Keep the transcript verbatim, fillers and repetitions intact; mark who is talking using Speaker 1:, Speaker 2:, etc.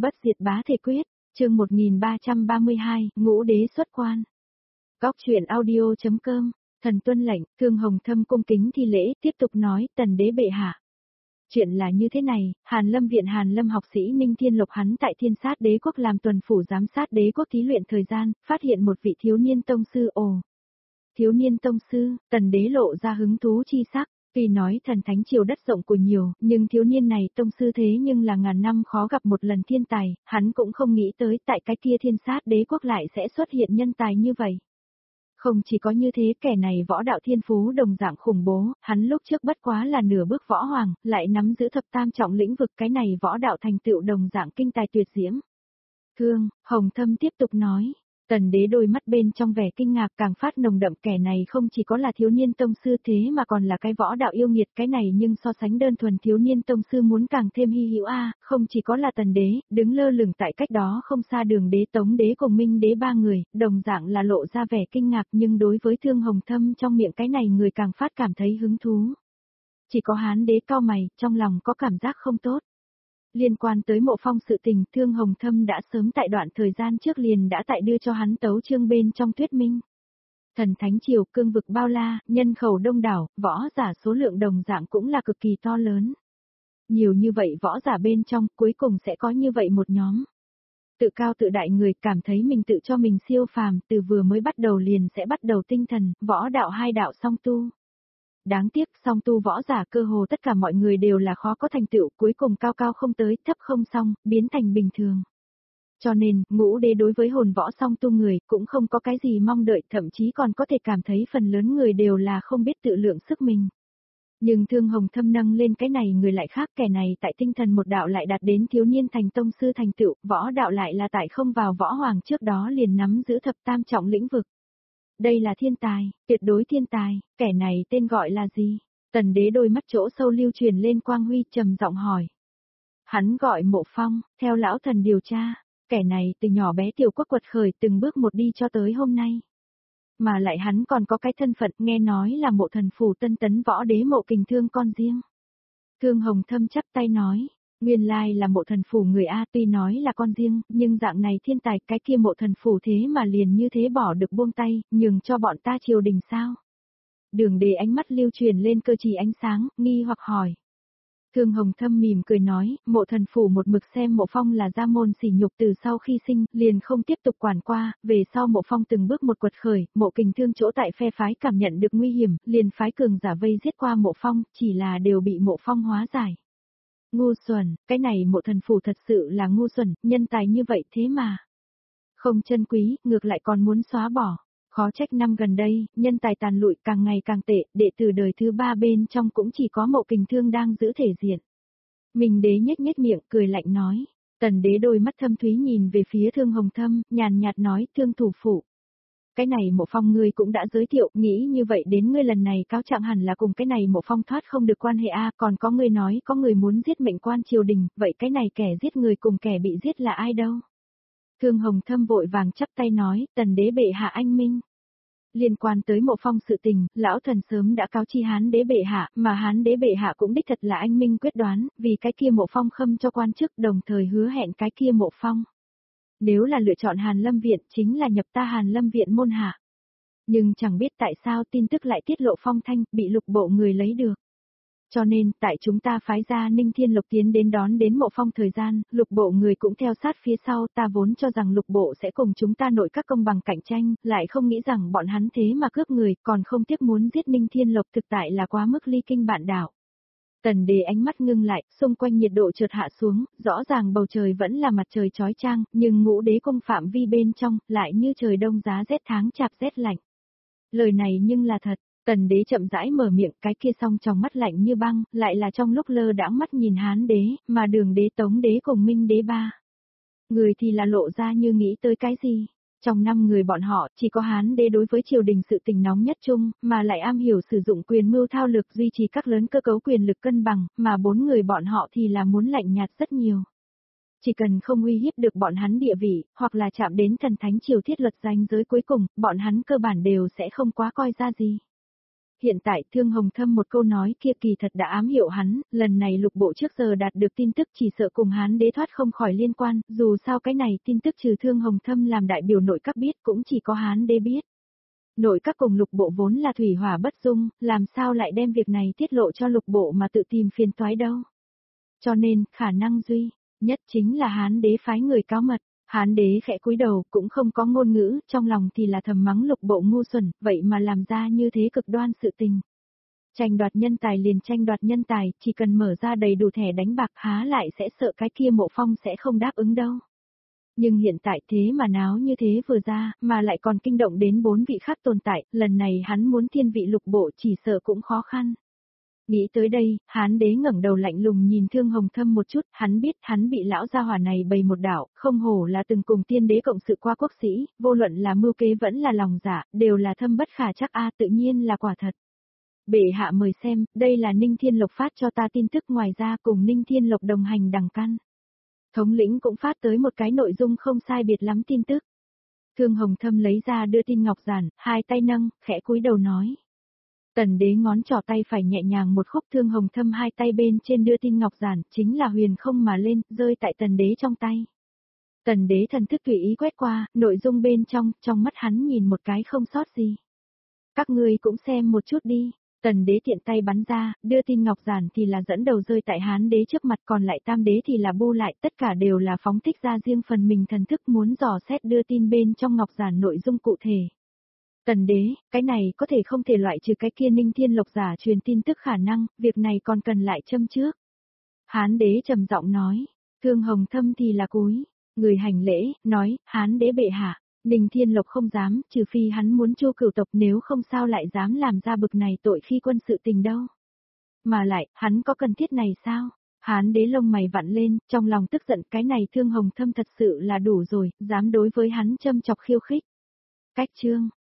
Speaker 1: Bất diệt bá thể quyết, chương một nghìn ba trăm ba mươi hai, ngũ đế xuất quan. Góc truyện audio chấm com, thần tuân lệnh, Thương Hồng Thâm cung kính thi lễ, tiếp tục nói, tần đế bệ hạ. Chuyện là như thế này, Hàn Lâm viện Hàn Lâm học sĩ Ninh Thiên Lộc hắn tại Thiên Sát Đế quốc làm tuần phủ giám sát đế quốc thí luyện thời gian, phát hiện một vị thiếu niên tông sư. Ồ, thiếu niên tông sư, tần đế lộ ra hứng thú chi sắc. Tuy nói thần thánh triều đất rộng của nhiều, nhưng thiếu niên này tông sư thế nhưng là ngàn năm khó gặp một lần thiên tài, hắn cũng không nghĩ tới tại cái kia Thiên Sát Đế quốc lại sẽ xuất hiện nhân tài như vậy. Không chỉ có như thế, kẻ này võ đạo thiên phú đồng dạng khủng bố, hắn lúc trước bất quá là nửa bước võ hoàng, lại nắm giữ thập tam trọng lĩnh vực, cái này võ đạo thành tựu đồng dạng kinh tài tuyệt diễm. Thương Hồng Thâm tiếp tục nói. Tần đế đôi mắt bên trong vẻ kinh ngạc càng phát nồng đậm, kẻ này không chỉ có là thiếu niên tông sư thế mà còn là cái võ đạo yêu nghiệt, cái này nhưng so sánh đơn thuần thiếu niên tông sư muốn càng thêm hy hữu a. Không chỉ có là tần đế, đứng lơ lửng tại cách đó không xa Đường đế, Tống đế cùng Minh đế ba người, đồng dạng là lộ ra vẻ kinh ngạc, nhưng đối với Thương Hồng Thâm trong miệng cái này người càng phát cảm thấy hứng thú. Chỉ có Hán đế cau mày, trong lòng có cảm giác không tốt. Liên quan tới Mộ Phong sự tình, Thương Hồng Thâm đã sớm tại đoạn thời gian trước liền đã tại đưa cho hắn tấu chương bên trong thuyết minh. Thần thánh triều cương vực bao la, nhân khẩu đông đảo, võ giả số lượng đồng dạng cũng là cực kỳ to lớn. Nhiều như vậy võ giả bên trong, cuối cùng sẽ có như vậy một nhóm. Tự cao tự đại người cảm thấy mình tự cho mình siêu phàm, từ vừa mới bắt đầu liền sẽ bắt đầu tinh thần, võ đạo hai đạo song tu. Đáng tiếc, song tu võ giả cơ hồ tất cả mọi người đều là khó có thành tựu, cuối cùng cao cao không tới, thấp không xong, biến thành bình thường. Cho nên, ngũ đế đối với hồn võ song tu người cũng không có cái gì mong đợi, thậm chí còn có thể cảm thấy phần lớn người đều là không biết tự lượng sức mình. Nhưng Thương Hồng Thâm nâng lên cái này người lại khác, kẻ này tại tinh thần một đạo lại đạt đến thiếu niên thành tông sư thành tựu, võ đạo lại là tại không vào võ hoàng trước đó liền nắm giữ thập tam trọng lĩnh vực. Đây là thiên tài, tuyệt đối thiên tài, kẻ này tên gọi là gì? Tần đế đôi mắt chỗ sâu lưu truyền lên quang huy, trầm giọng hỏi. Hắn gọi Mộ Phong, theo lão thần điều tra, kẻ này từ nhỏ bé tiểu quốc quật khởi từng bước một đi cho tới hôm nay. Mà lại hắn còn có cái thân phận nghe nói là Mộ thần phủ tân tấn võ đế Mộ Kình Thương con riêng. Thương Hồng Thâm chắp tay nói. Nguyên lai là Mộ thần phủ người A, tuy nói là con riêng, nhưng dạng này thiên tài, cái kia Mộ thần phủ thế mà liền như thế bỏ được buông tay, nhường cho bọn ta triều đình sao? Đường đế ánh mắt lưu truyền lên cơ trì ánh sáng, nghi hoặc hỏi. Thương Hồng Thâm mỉm cười nói, Mộ thần phủ một mực xem Mộ Phong là gia môn sỉ nhục, từ sau khi sinh, liền không tiếp tục quản qua, về sau Mộ Phong từng bước một quật khởi, Mộ Kình Thương chỗ tại phe phái cảm nhận được nguy hiểm, liền phái cường giả vây giết qua Mộ Phong, chỉ là đều bị Mộ Phong hóa giải. Ngu xuẩn, cái này Mộ thần phủ thật sự là ngu xuẩn, nhân tài như vậy thế mà. Không chân quý, ngược lại còn muốn xóa bỏ. Khó trách năm gần đây, nhân tài tàn lụi càng ngày càng tệ, đệ tử đời thứ ba bên trong cũng chỉ có Mộ Kình Thương đang giữ thể diện. Minh đế nhếch nhếch miệng, cười lạnh nói. Tần đế đôi mắt thâm thúy nhìn về phía Thương Hồng Thâm, nhàn nhạt nói, Thương thủ phủ. Cái này Mộ Phong ngươi cũng đã giới thiệu, nghĩ như vậy đến ngươi lần này cáo trạng hẳn là cùng cái này Mộ Phong thoát không được quan hệ a, còn có ngươi nói có người muốn giết mệnh quan triều đình, vậy cái này kẻ giết người cùng kẻ bị giết là ai đâu? Thương Hồng Thâm vội vàng chắp tay nói, tần đế bệ hạ anh minh. Liên quan tới Mộ Phong sự tình, lão thần sớm đã cáo chi Hán đế bệ hạ, mà Hán đế bệ hạ cũng đích thật là anh minh quyết đoán, vì cái kia Mộ Phong khâm cho quan chức, đồng thời hứa hẹn cái kia Mộ Phong. Nếu là lựa chọn Hàn Lâm viện, chính là nhập ta Hàn Lâm viện môn hạ. Nhưng chẳng biết tại sao tin tức lại tiết lộ phong thanh, bị lục bộ người lấy được. Cho nên, tại chúng ta phái ra Ninh Thiên Lộc tiến đến đón đến Mộ Phong thời gian, lục bộ người cũng theo sát phía sau, ta vốn cho rằng lục bộ sẽ cùng chúng ta nội các công bằng cạnh tranh, lại không nghĩ rằng bọn hắn thế mà cướp người, còn không tiếc muốn giết Ninh Thiên Lộc, thực tại là quá mức ly kinh bạn đảo. Tần đế ánh mắt ngưng lại, xung quanh nhiệt độ chợt hạ xuống, rõ ràng bầu trời vẫn là mặt trời chói chang, nhưng ngũ đế cung phạm vi bên trong, lại như trời đông giá rét tháng chạp rét lạnh. Lời này nhưng là thật, tần đế chậm rãi mở miệng, cái kia song trong mắt lạnh như băng, lại là trong lúc lơ đãng mắt nhìn Hán đế, mà Đường đế, Tống đế cùng Minh đế ba. Người thì là lộ ra như nghĩ tới cái gì. Trong năm người bọn họ, chỉ có Hán đế đối với triều đình sự tình nóng nhất chung, mà lại am hiểu sử dụng quyền mưu thao lược duy trì các lớn cơ cấu quyền lực cân bằng, mà bốn người bọn họ thì là muốn lạnh nhạt rất nhiều. Chỉ cần không uy hiếp được bọn hắn địa vị, hoặc là chạm đến thần thánh triều thiết luật ranh giới cuối cùng, bọn hắn cơ bản đều sẽ không quá coi ra gì. Hiện tại Thương Hồng Thâm một câu nói kia kỳ thật đã ám hiệu hắn, lần này lục bộ trước giờ đạt được tin tức chỉ sợ cùng Hán đế thoát không khỏi liên quan, dù sao cái này tin tức trừ Thương Hồng Thâm làm đại biểu nội các biết cũng chỉ có Hán đế biết. Nội các cùng lục bộ vốn là thủy hỏa bất dung, làm sao lại đem việc này tiết lộ cho lục bộ mà tự tìm phiền toái đâu. Cho nên, khả năng duy nhất chính là Hán đế phái người cáo mật. Hán đế khẽ cúi đầu cũng không có ngôn ngữ, trong lòng thì là thầm mắng lục bộ ngu xuẩn, vậy mà làm ra như thế cực đoan sự tình. Tranh đoạt nhân tài liền tranh đoạt nhân tài, chỉ cần mở ra đầy đủ thẻ đánh bạc há lại sẽ sợ cái kia Mộ Phong sẽ không đáp ứng đâu. Nhưng hiện tại thế mà náo như thế vừa ra, mà lại còn kinh động đến bốn vị khác tồn tại, lần này hắn muốn thiên vị lục bộ chỉ sợ cũng khó khăn. Nghĩ tới đây, Hán đế ngẩng đầu lạnh lùng nhìn Thương Hồng Thâm một chút, hắn biết hắn bị lão gia hỏa này bày một đảo, không hổ là từng cùng tiên đế cộng sự qua quốc sĩ, vô luận là mưu kế vẫn là lòng dạ, đều là thâm bất khả chắc a tự nhiên là quả thật. Bệ hạ mời xem, đây là Ninh Thiên Lộc phát cho ta tin tức, ngoài ra cùng Ninh Thiên Lộc đồng hành đằng căn. Thống lĩnh cũng phát tới một cái nội dung không sai biệt lắm tin tức. Thương Hồng Thâm lấy ra đưa tin ngọc giản, hai tay nâng, khẽ cúi đầu nói. Tần đế ngón trỏ tay phải nhẹ nhàng một khúc, Thương Hồng Thâm hai tay bên trên đưa tin ngọc giản, chính là huyền không mà lên, rơi tại tần đế trong tay. Tần đế thần thức tùy ý quét qua, nội dung bên trong, trong mắt hắn nhìn một cái không sót gì. Các ngươi cũng xem một chút đi. Tần đế tiện tay bắn ra, đưa tin ngọc giản thì là dẫn đầu rơi tại Hán đế trước mặt, còn lại Tam đế thì là bu lại, tất cả đều là phóng thích ra riêng phần mình thần thức muốn dò xét đưa tin bên trong ngọc giản nội dung cụ thể. Tần đế, cái này có thể không thể loại trừ cái kia Ninh Thiên Lộc giả truyền tin tức khả năng, việc này còn cần lại châm trước. Hán đế trầm giọng nói, Thương Hồng Thâm thì là cúi, người hành lễ, nói, Hán đế bệ hạ. Ninh Thiên Lộc không dám, trừ phi hắn muốn chu cửu tộc, nếu không sao lại dám làm ra bực này tội khi quân sự tình đâu. Mà lại, hắn có cần thiết này sao? Hán đế lông mày vặn lên, trong lòng tức giận, cái này Thương Hồng Thâm thật sự là đủ rồi, dám đối với hắn châm chọc khiêu khích. Cách chương,